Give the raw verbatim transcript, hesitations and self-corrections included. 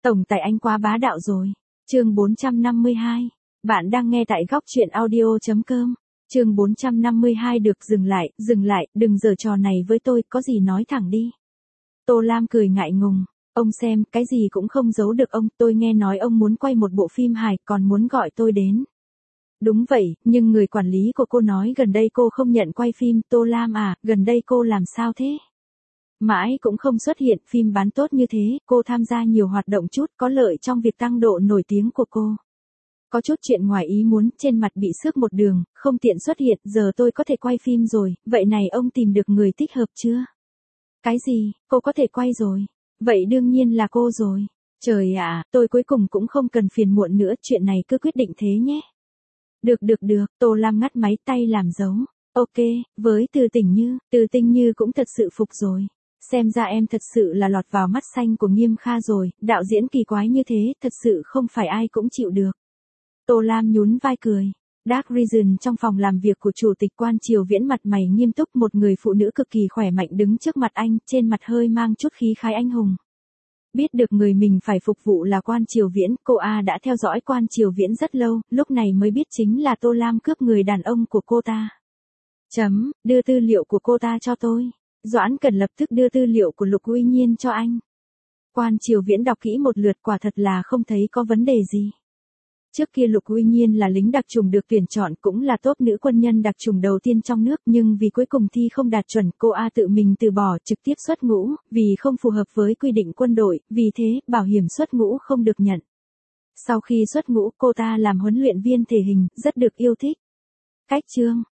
Tổng tài anh quá bá đạo rồi. Chương bốn trăm năm mươi hai. Bạn đang nghe tại góc truyện audio chấm com. Chương bốn trăm năm mươi hai được dừng lại, dừng lại, đừng giở trò này với tôi, có gì nói thẳng đi. Tô Lam cười ngại ngùng, ông xem, cái gì cũng không giấu được ông, tôi nghe nói ông muốn quay một bộ phim hài, còn muốn gọi tôi đến. Đúng vậy, nhưng người quản lý của cô nói gần đây cô không nhận quay phim, Tô Lam à, gần đây cô làm sao thế? Mãi cũng không xuất hiện, phim bán tốt như thế, cô tham gia nhiều hoạt động chút, có lợi trong việc tăng độ nổi tiếng của cô. Có chút chuyện ngoài ý muốn, trên mặt bị xước một đường, không tiện xuất hiện, giờ tôi có thể quay phim rồi, vậy này ông tìm được người thích hợp chưa? Cái gì, cô có thể quay rồi? Vậy đương nhiên là cô rồi. Trời ạ, tôi cuối cùng cũng không cần phiền muộn nữa, chuyện này cứ quyết định thế nhé. Được được được, Tô Lam ngắt máy tay làm dấu. Ok, với Từ Tình Như, Từ Tình Như cũng thật sự phục rồi. Xem ra em thật sự là lọt vào mắt xanh của Nghiêm Kha rồi, đạo diễn kỳ quái như thế, thật sự không phải ai cũng chịu được. Tô Lam nhún vai cười. Dark Region trong phòng làm việc của chủ tịch Quan Triều Viễn mặt mày nghiêm túc, một người phụ nữ cực kỳ khỏe mạnh đứng trước mặt anh, trên mặt hơi mang chút khí khái anh hùng. Biết được người mình phải phục vụ là Quan Triều Viễn, cô A đã theo dõi Quan Triều Viễn rất lâu, lúc này mới biết chính là Tô Lam cướp người đàn ông của cô ta. Chấm, đưa tư liệu của cô ta cho tôi. Doãn Cần lập tức đưa tư liệu của Lục Uy Nhiên cho anh. Quan Triều Viễn đọc kỹ một lượt, quả thật là không thấy có vấn đề gì. Trước kia Lục Uy Nhiên là lính đặc chủng được tuyển chọn, cũng là top nữ quân nhân đặc chủng đầu tiên trong nước, nhưng vì cuối cùng thi không đạt chuẩn, cô A tự mình từ bỏ, trực tiếp xuất ngũ, vì không phù hợp với quy định quân đội, vì thế, bảo hiểm xuất ngũ không được nhận. Sau khi xuất ngũ, cô ta làm huấn luyện viên thể hình, rất được yêu thích. Cách chương,